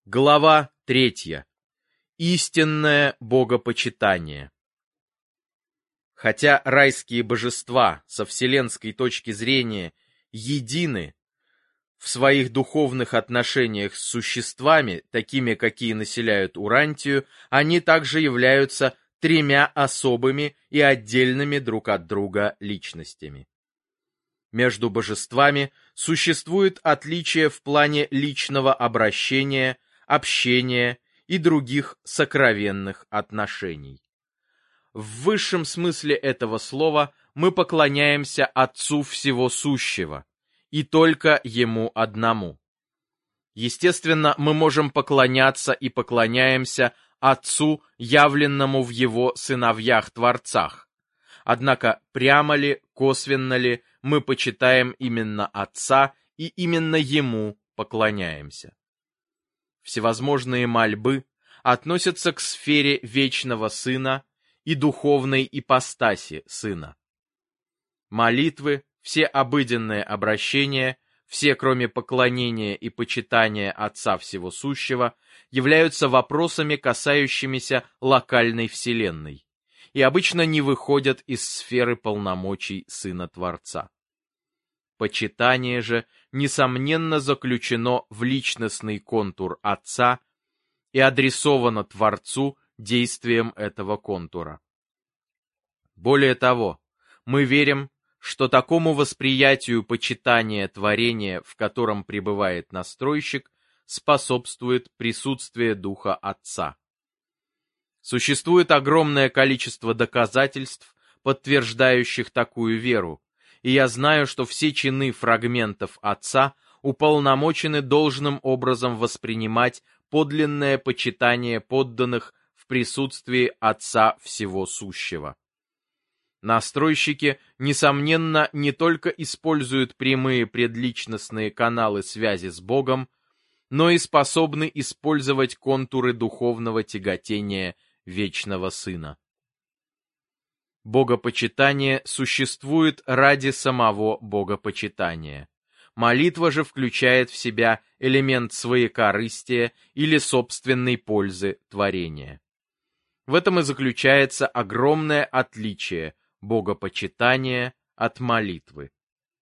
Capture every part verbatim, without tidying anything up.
Глава третья. Истинное богопочитание. Хотя райские божества со вселенской точки зрения едины в своих духовных отношениях с существами, такими, какие населяют Урантию, они также являются тремя особыми и отдельными друг от друга личностями. Между божествами существует отличие в плане личного обращения, общения и других сокровенных отношений. В высшем смысле этого слова мы поклоняемся Отцу Всего Сущего, и только Ему одному. Естественно, мы можем поклоняться и поклоняемся Отцу, явленному в Его сыновьях-творцах. Однако прямо ли, косвенно ли мы почитаем именно Отца и именно Ему поклоняемся? Всевозможные мольбы относятся к сфере вечного Сына и духовной ипостаси Сына. Молитвы, все обыденные обращения, все, кроме поклонения и почитания Отца Всего Сущего, являются вопросами, касающимися локальной вселенной, и обычно не выходят из сферы полномочий Сына Творца. Почитание же, несомненно, заключено в личностный контур Отца и адресовано Творцу действием этого контура. Более того, мы верим, что такому восприятию почитания творения, в котором пребывает настройщик, способствует присутствие Духа Отца. Существует огромное количество доказательств, подтверждающих такую веру, и я знаю, что все чины фрагментов Отца уполномочены должным образом воспринимать подлинное почитание подданных в присутствии Отца Всего Сущего. Настройщики, несомненно, не только используют прямые предличностные каналы связи с Богом, но и способны использовать контуры духовного тяготения Вечного Сына. Богопочитание существует ради самого богопочитания. Молитва же включает в себя элемент своекорыстия или собственной пользы творения. В этом и заключается огромное отличие богопочитания от молитвы.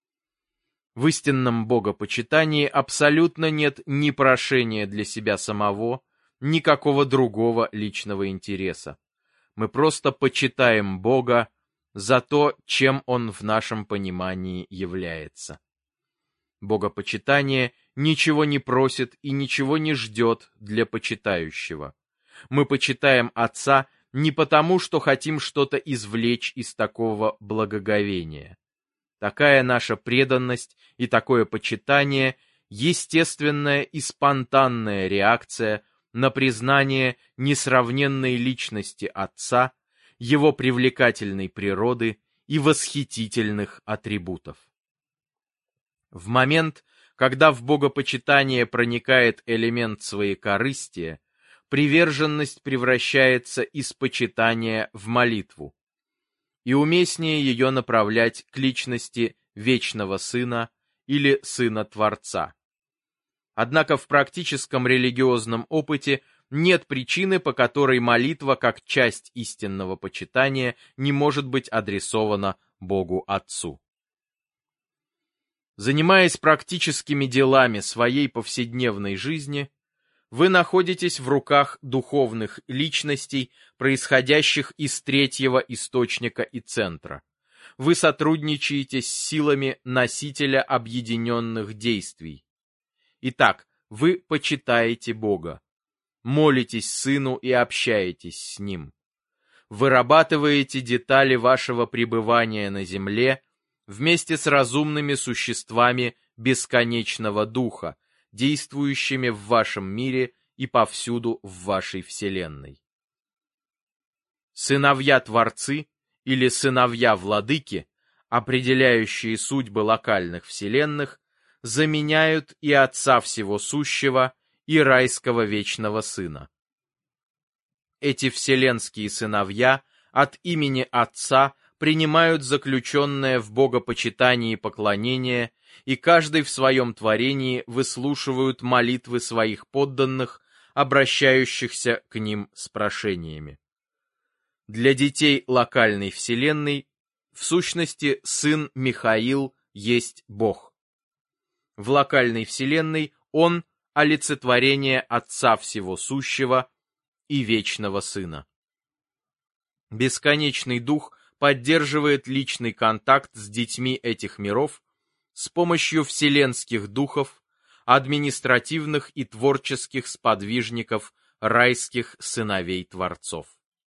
В истинном богопочитании абсолютно нет ни прошения для себя самого, ни какого другого личного интереса. Мы просто почитаем Бога за то, чем Он в нашем понимании является. Богопочитание ничего не просит и ничего не ждет для почитающего. Мы почитаем Отца не потому, что хотим что-то извлечь из такого благоговения. Такая наша преданность и такое почитание – естественная и спонтанная реакция на признание несравненной личности Отца, Его привлекательной природы и восхитительных атрибутов. В момент, когда в богопочитание проникает элемент своекорыстия, приверженность превращается из почитания в молитву, и уместнее ее направлять к личности Вечного Сына или Сына Творца. Однако в практическом религиозном опыте нет причины, по которой молитва как часть истинного почитания не может быть адресована Богу Отцу. Занимаясь практическими делами своей повседневной жизни, вы находитесь в руках духовных личностей, происходящих из третьего источника и центра. Вы сотрудничаете с силами носителя объединенных действий. Итак, вы почитаете Бога, молитесь Сыну и общаетесь с Ним. Вырабатываете детали вашего пребывания на земле вместе с разумными существами бесконечного Духа, действующими в вашем мире и повсюду в вашей вселенной. Сыновья-творцы или сыновья-владыки, определяющие судьбы локальных вселенных, заменяют и Отца Всего Сущего, и райского Вечного Сына. Эти вселенские сыновья от имени Отца принимают заключенное в богопочитании поклонение, и каждый в своем творении выслушивают молитвы своих подданных, обращающихся к ним с прошениями. Для детей локальной вселенной, в сущности, сын Михаил есть Бог. В локальной вселенной он – олицетворение Отца Всего Сущего и Вечного Сына. Бесконечный Дух поддерживает личный контакт с детьми этих миров с помощью вселенских духов, административных и творческих сподвижников райских сыновей Творцов.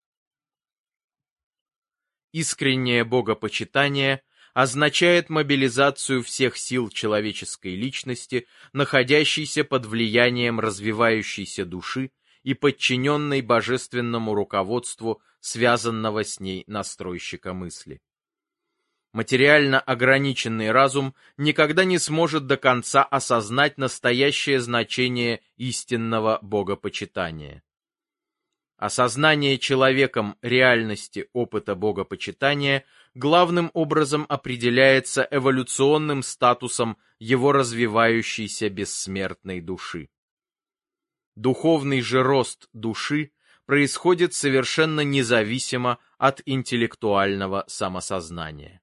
Искреннее богопочитание означает мобилизацию всех сил человеческой личности, находящейся под влиянием развивающейся души и подчиненной божественному руководству связанного с ней настройщика мысли. Материально ограниченный разум никогда не сможет до конца осознать настоящее значение истинного богопочитания. Осознание человеком реальности опыта богопочитания главным образом определяется эволюционным статусом его развивающейся бессмертной души. Духовный же рост души происходит совершенно независимо от интеллектуального самосознания.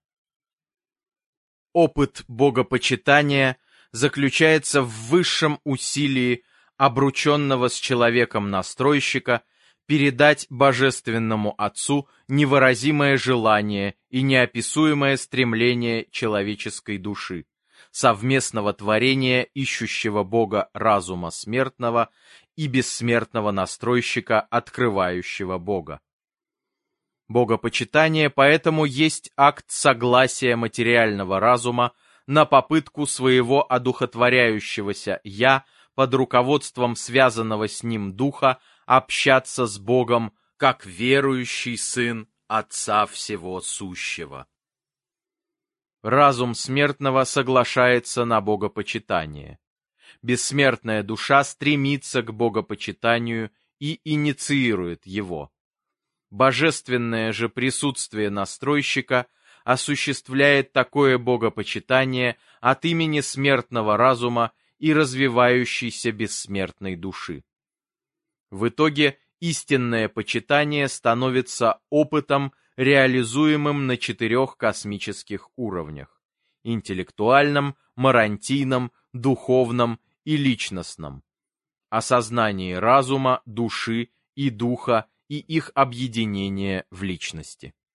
Опыт богопочитания заключается в высшем усилии обрученного с человеком настройщика передать Божественному Отцу невыразимое желание и неописуемое стремление человеческой души, совместного творения ищущего Бога разума смертного и бессмертного настройщика, открывающего Бога. Богопочитание поэтому есть акт согласия материального разума на попытку своего одухотворяющегося «я» под руководством связанного с ним духа общаться с Богом как верующий сын Отца Всего Сущего. Разум смертного соглашается на богопочитание. Бессмертная душа стремится к богопочитанию и инициирует его. Божественное же присутствие настройщика осуществляет такое богопочитание от имени смертного разума и развивающейся бессмертной души. В итоге истинное почитание становится опытом, реализуемым на четырех космических уровнях – интеллектуальном, марантийном, духовном и личностном, осознании разума, души и духа и их объединение в личности.